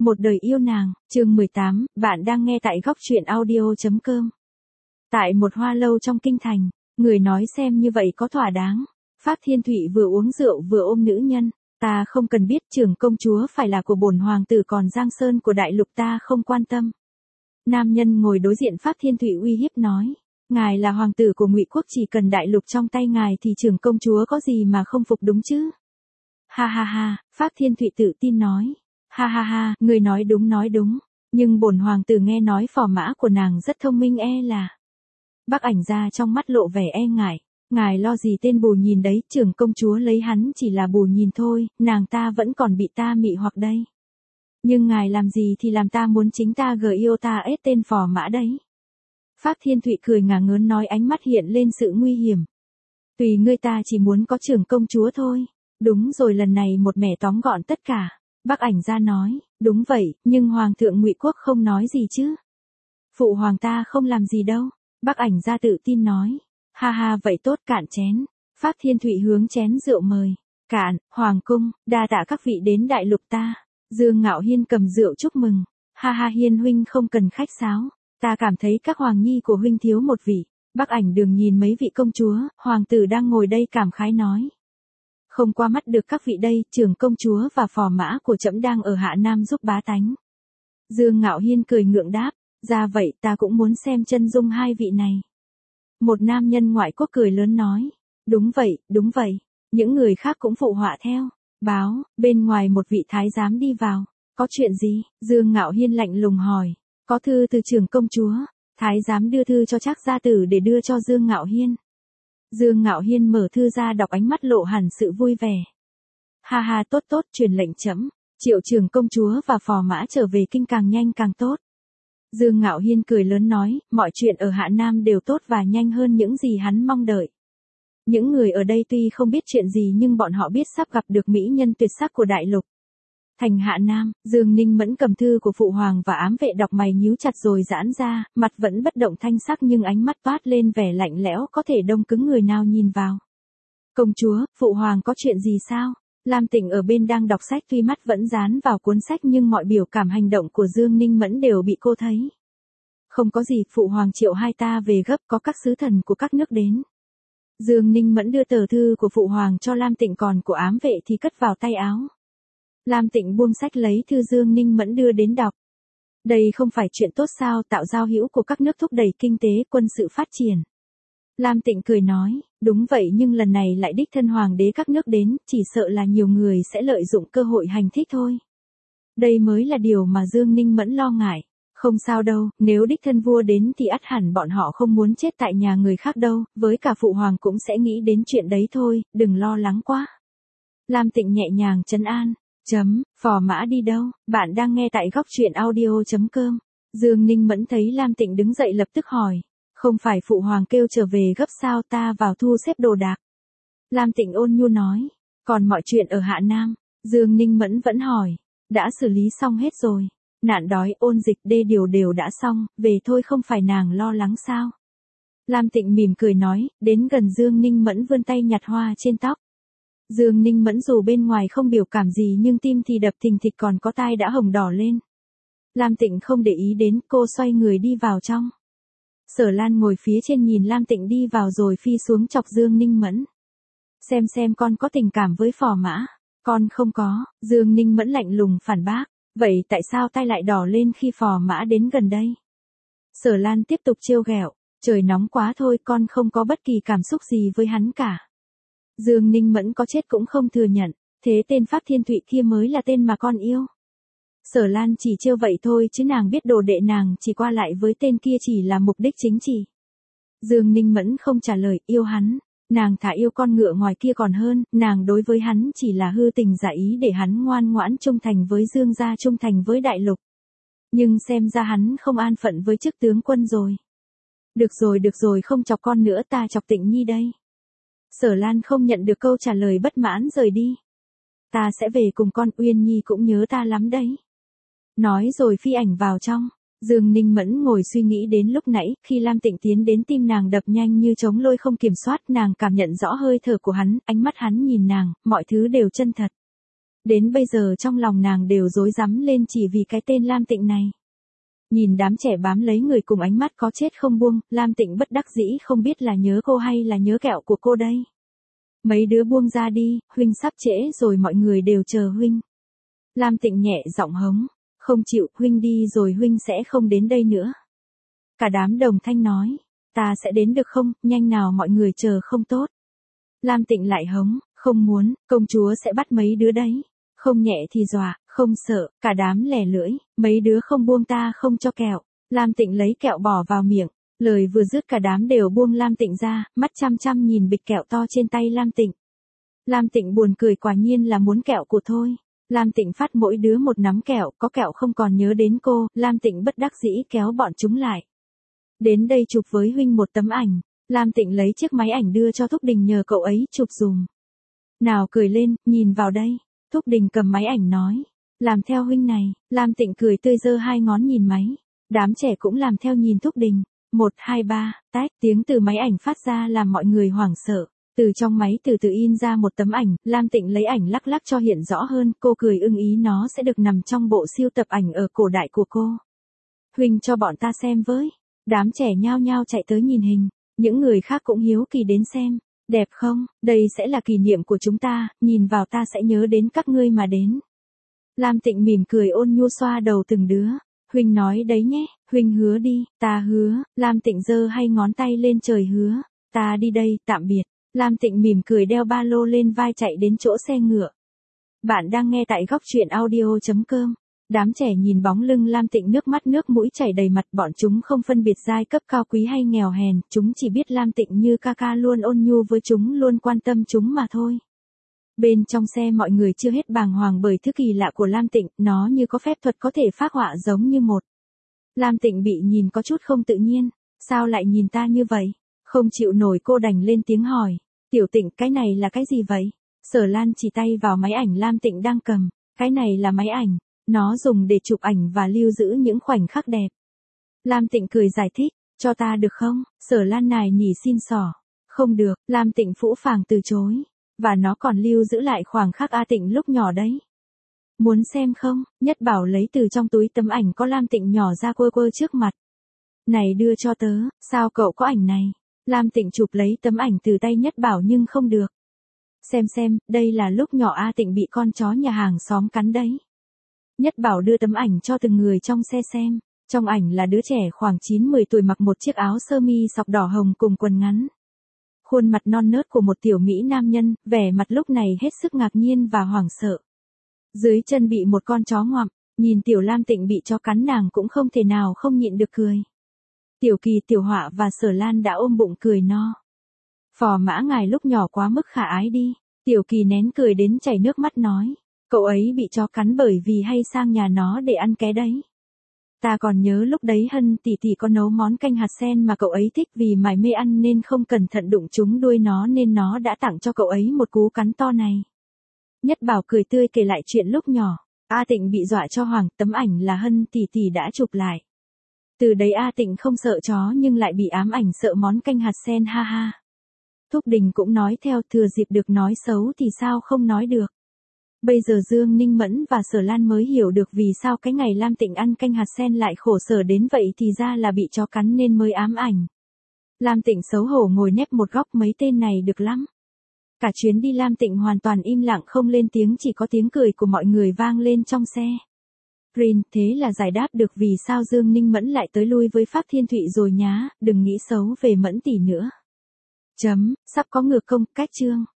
Một đời yêu nàng, chương 18, bạn đang nghe tại góc truyện audio.com. Tại một hoa lâu trong kinh thành, người nói xem như vậy có thỏa đáng. Phác Thiên Thụy vừa uống rượu vừa ôm nữ nhân, ta không cần biết trưởng công chúa phải là của bổn hoàng tử, còn Giang Sơn của đại lục ta không quan tâm. Nam nhân ngồi đối diện Phác Thiên Thụy uy hiếp nói, ngài là hoàng tử của Ngụy Quốc, chỉ cần đại lục trong tay ngài thì trưởng công chúa có gì mà không phục đúng chứ? Ha ha ha, Phác Thiên Thụy tự tin nói. Ha ha ha, người nói đúng, nhưng bổn hoàng tử nghe nói phò mã của nàng rất thông minh là. Bác Ảnh Gia trong mắt lộ vẻ e ngại, ngài lo gì tên bù nhìn đấy, trưởng công chúa lấy hắn chỉ là bù nhìn thôi, nàng ta vẫn còn bị ta mị hoặc đây. Nhưng ngài làm gì thì làm ta muốn chính ta gờ yêu ta ết tên phò mã đấy. Phác Thiên Thụy cười ngả ngớn nói, ánh mắt hiện lên sự nguy hiểm. Tùy ngươi, ta chỉ muốn có trưởng công chúa thôi. Đúng rồi, lần này một mẻ tóm gọn tất cả. Bác Ảnh Gia nói, đúng vậy, nhưng Hoàng thượng Ngụy Quốc không nói gì chứ. Phụ hoàng ta không làm gì đâu. Bác Ảnh Gia tự tin nói. Ha ha, vậy tốt, cạn chén. Phác Thiên Thụy hướng chén rượu mời. Cạn, hoàng cung, đa tạ các vị đến đại lục ta. Dương Ngạo Hiên cầm rượu chúc mừng. Ha ha, Hiên huynh không cần khách sáo. Ta cảm thấy các hoàng nhi của huynh thiếu một vị. Bác Ảnh Đường nhìn mấy vị công chúa, hoàng tử đang ngồi đây cảm khái nói. Không qua mắt được các vị đây, trưởng công chúa và phò mã của trẫm đang ở Hạ Nam giúp bá tánh. Dương Ngạo Hiên cười ngượng đáp, ra vậy ta cũng muốn xem chân dung hai vị này. Một nam nhân ngoại quốc cười lớn nói, đúng vậy, những người khác cũng phụ họa theo. Báo, bên ngoài một vị thái giám đi vào, có chuyện gì? Dương Ngạo Hiên lạnh lùng hỏi, có thư từ trưởng công chúa. Thái giám đưa thư cho Trác gia tử để đưa cho Dương Ngạo Hiên. Dương Ngạo Hiên mở thư ra đọc, ánh mắt lộ hẳn sự vui vẻ. Ha ha, tốt, truyền lệnh trẫm, triệu trưởng công chúa và phò mã trở về kinh càng nhanh càng tốt. Dương Ngạo Hiên cười lớn nói, mọi chuyện ở Hạ Nam đều tốt và nhanh hơn những gì hắn mong đợi. Những người ở đây tuy không biết chuyện gì nhưng bọn họ biết sắp gặp được mỹ nhân tuyệt sắc của đại lục. Thành Hạ Nam, Dương Ninh Mẫn cầm thư của phụ hoàng và ám vệ đọc, mày nhíu chặt rồi giãn ra, mặt vẫn bất động thanh sắc nhưng ánh mắt toát lên vẻ lạnh lẽo, có thể đông cứng người nào nhìn vào. Công chúa, phụ hoàng có chuyện gì sao? Lam Tịnh ở bên đang đọc sách, tuy mắt vẫn dán vào cuốn sách nhưng mọi biểu cảm hành động của Dương Ninh Mẫn đều bị cô thấy. Không có gì, phụ hoàng triệu hai ta về gấp, có các sứ thần của các nước đến. Dương Ninh Mẫn đưa tờ thư của phụ hoàng cho Lam Tịnh, còn của ám vệ thì cất vào tay áo. Lam Tịnh buông sách lấy thư Dương Ninh Mẫn đưa đến đọc. Đây không phải chuyện tốt sao, tạo giao hữu của các nước thúc đẩy kinh tế, quân sự phát triển. Lam Tịnh cười nói, đúng vậy, nhưng lần này lại đích thân hoàng đế các nước đến, chỉ sợ là nhiều người sẽ lợi dụng cơ hội hành thích thôi. Đây mới là điều mà Dương Ninh Mẫn lo ngại. Không sao đâu, nếu đích thân vua đến thì ắt hẳn bọn họ không muốn chết tại nhà người khác đâu, với cả phụ hoàng cũng sẽ nghĩ đến chuyện đấy thôi, đừng lo lắng quá. Lam Tịnh nhẹ nhàng trấn an. Phò mã đi đâu? Bạn đang nghe tại góc truyện audio.com. Dương Ninh Mẫn thấy Lam Tịnh đứng dậy lập tức hỏi. Không phải phụ hoàng kêu trở về gấp sao, ta vào thu xếp đồ đạc. Lam Tịnh ôn nhu nói. Còn mọi chuyện ở Hạ Nam, Dương Ninh Mẫn vẫn hỏi. Đã xử lý xong hết rồi. Nạn đói, ôn dịch, đê điều đều đã xong, về thôi, không phải nàng lo lắng sao? Lam Tịnh mỉm cười nói, đến gần Dương Ninh Mẫn vươn tay nhặt hoa trên tóc. Dương Ninh Mẫn dù bên ngoài không biểu cảm gì nhưng tim thì đập thình thịch, còn có tai đã hồng đỏ lên. Lam Tịnh không để ý đến, cô xoay người đi vào trong. Sở Lan ngồi phía trên nhìn Lam Tịnh đi vào rồi phi xuống chọc Dương Ninh Mẫn. Xem con có tình cảm với phò mã. Con không có. Dương Ninh Mẫn lạnh lùng phản bác. Vậy tại sao tai lại đỏ lên khi phò mã đến gần đây? Sở Lan tiếp tục trêu ghẹo. Trời nóng quá thôi, con không có bất kỳ cảm xúc gì với hắn cả. Dương Ninh Mẫn có chết cũng không thừa nhận, thế tên Phác Thiên Thụy kia mới là tên mà con yêu. Sở Lan chỉ trêu vậy thôi chứ nàng biết đồ đệ nàng chỉ qua lại với tên kia chỉ là mục đích chính trị. Dương Ninh Mẫn không trả lời, yêu hắn, nàng thà yêu con ngựa ngoài kia còn hơn, nàng đối với hắn chỉ là hư tình giả ý để hắn ngoan ngoãn trung thành với Dương gia, trung thành với đại lục. Nhưng xem ra hắn không an phận với chức tướng quân rồi. Được rồi, không chọc con nữa, ta chọc Tịnh Nhi đây. Sở Lan không nhận được câu trả lời, bất mãn rời đi. Ta sẽ về cùng con, Uyên Nhi cũng nhớ ta lắm đấy. Nói rồi phi ảnh vào trong. Dương Ninh Mẫn ngồi suy nghĩ đến lúc nãy, khi Lam Tịnh tiến đến tim nàng đập nhanh như trống lôi không kiểm soát, nàng cảm nhận rõ hơi thở của hắn, ánh mắt hắn nhìn nàng, mọi thứ đều chân thật. Đến bây giờ trong lòng nàng đều rối rắm lên chỉ vì cái tên Lam Tịnh này. Nhìn đám trẻ bám lấy người cùng ánh mắt có chết không buông, Lam Tịnh bất đắc dĩ không biết là nhớ cô hay là nhớ kẹo của cô đây. Mấy đứa buông ra đi, huynh sắp trễ rồi, mọi người đều chờ huynh. Lam Tịnh nhẹ giọng hống, không chịu, huynh đi rồi huynh sẽ không đến đây nữa. Cả đám đồng thanh nói, ta sẽ đến được không, nhanh nào, mọi người chờ không tốt. Lam Tịnh lại hống, không muốn, công chúa sẽ bắt mấy đứa đấy. Không nhẹ thì dọa, không sợ, cả đám lè lưỡi, mấy đứa không buông ta không cho kẹo. Lam Tịnh lấy kẹo bỏ vào miệng, lời vừa dứt cả đám đều buông Lam Tịnh ra, mắt chăm chăm nhìn bịch kẹo to trên tay Lam Tịnh. Lam Tịnh buồn cười, quả nhiên là muốn kẹo của thôi. Lam Tịnh phát mỗi đứa một nắm kẹo, có kẹo không còn nhớ đến cô, Lam Tịnh bất đắc dĩ kéo bọn chúng lại. Đến đây chụp với huynh một tấm ảnh. Lam Tịnh lấy chiếc máy ảnh đưa cho Thúc Đình nhờ cậu ấy chụp dùm. Nào cười lên, nhìn vào đây. Thúc Đình cầm máy ảnh nói, làm theo huynh này. Lam Tịnh cười tươi giơ hai ngón nhìn máy. Đám trẻ cũng làm theo nhìn Thúc Đình. 1, 2, 3, tách, tiếng từ máy ảnh phát ra làm mọi người hoảng sợ. Từ trong máy từ từ in ra một tấm ảnh, Lam Tịnh lấy ảnh lắc lắc cho hiện rõ hơn, cô cười ưng ý, nó sẽ được nằm trong bộ siêu tập ảnh ở cổ đại của cô. Huynh cho bọn ta xem với. Đám trẻ nhao nhao chạy tới nhìn hình, những người khác cũng hiếu kỳ đến xem. Đẹp không, đây sẽ là kỷ niệm của chúng ta, nhìn vào ta sẽ nhớ đến các ngươi mà đến. Lam Tịnh mỉm cười ôn nhu xoa đầu từng đứa. Huynh nói đấy nhé, huynh hứa đi, ta hứa. Lam Tịnh giơ hai ngón tay lên trời hứa, ta đi đây, tạm biệt. Lam Tịnh mỉm cười đeo ba lô lên vai chạy đến chỗ xe ngựa. Bạn đang nghe tại góc truyện audio.com. Đám trẻ nhìn bóng lưng Lam Tịnh nước mắt nước mũi chảy đầy mặt, bọn chúng không phân biệt giai cấp cao quý hay nghèo hèn, chúng chỉ biết Lam Tịnh như ca ca luôn ôn nhu với chúng, luôn quan tâm chúng mà thôi. Bên trong xe mọi người chưa hết bàng hoàng bởi thứ kỳ lạ của Lam Tịnh, nó như có phép thuật có thể phác họa giống như một. Lam Tịnh bị nhìn có chút không tự nhiên, sao lại nhìn ta như vậy? Không chịu nổi cô đành lên tiếng hỏi, Tiểu Tịnh cái này là cái gì vậy? Sở Lan chỉ tay vào máy ảnh Lam Tịnh đang cầm, cái này là máy ảnh, nó dùng để chụp ảnh và lưu giữ những khoảnh khắc đẹp. Lam Tịnh cười giải thích, cho ta được không? Sở Lan nài nỉ xin xỏ, không được, Lam Tịnh phũ phàng từ chối, và nó còn lưu giữ lại khoảnh khắc A Tịnh lúc nhỏ đấy. Muốn xem không? Nhất Bảo lấy từ trong túi tấm ảnh có Lam Tịnh nhỏ ra quơ quơ trước mặt. Này đưa cho tớ, sao cậu có ảnh này? Lam Tịnh chụp lấy tấm ảnh từ tay Nhất Bảo nhưng không được. Xem, đây là lúc nhỏ A Tịnh bị con chó nhà hàng xóm cắn đấy. Nhất Bảo đưa tấm ảnh cho từng người trong xe xem. Trong ảnh là đứa trẻ khoảng 9-10 tuổi mặc một chiếc áo sơ mi sọc đỏ hồng cùng quần ngắn. Khuôn mặt non nớt của một tiểu mỹ nam nhân, vẻ mặt lúc này hết sức ngạc nhiên và hoảng sợ. Dưới chân bị một con chó ngoạm, nhìn tiểu Lam Tịnh bị chó cắn nàng cũng không thể nào không nhịn được cười. Tiểu Kỳ, Tiểu Họa và Sở Lan đã ôm bụng cười no. Phò mã ngài lúc nhỏ quá mức khả ái đi. Tiểu Kỳ nén cười đến chảy nước mắt nói, cậu ấy bị chó cắn bởi vì hay sang nhà nó để ăn ké đấy. Ta còn nhớ lúc đấy Hân tỷ tỷ có nấu món canh hạt sen mà cậu ấy thích, vì mải mê ăn nên không cẩn thận đụng trúng đuôi nó nên nó đã tặng cho cậu ấy một cú cắn to này. Nhất Bảo cười tươi kể lại chuyện lúc nhỏ. A Tịnh bị dọa cho hoảng, tấm ảnh là Hân tỷ tỷ đã chụp lại. Từ đấy A Tịnh không sợ chó nhưng lại bị ám ảnh sợ món canh hạt sen, ha ha. Thúc Đình cũng nói theo, thừa dịp được nói xấu thì sao không nói được. Bây giờ Dương Ninh Mẫn và Sở Lan mới hiểu được vì sao cái ngày Lam Tịnh ăn canh hạt sen lại khổ sở đến vậy, thì ra là bị chó cắn nên mới ám ảnh. Lam Tịnh xấu hổ ngồi nép một góc, mấy tên này được lắm. Cả chuyến đi Lam Tịnh hoàn toàn im lặng không lên tiếng, chỉ có tiếng cười của mọi người vang lên trong xe. Green, thế là giải đáp được vì sao Dương Ninh Mẫn lại tới lui với Pháp Thiên Thụy rồi nhá, đừng nghĩ xấu về Mẫn tỷ nữa. Sắp có ngược công, cách chương.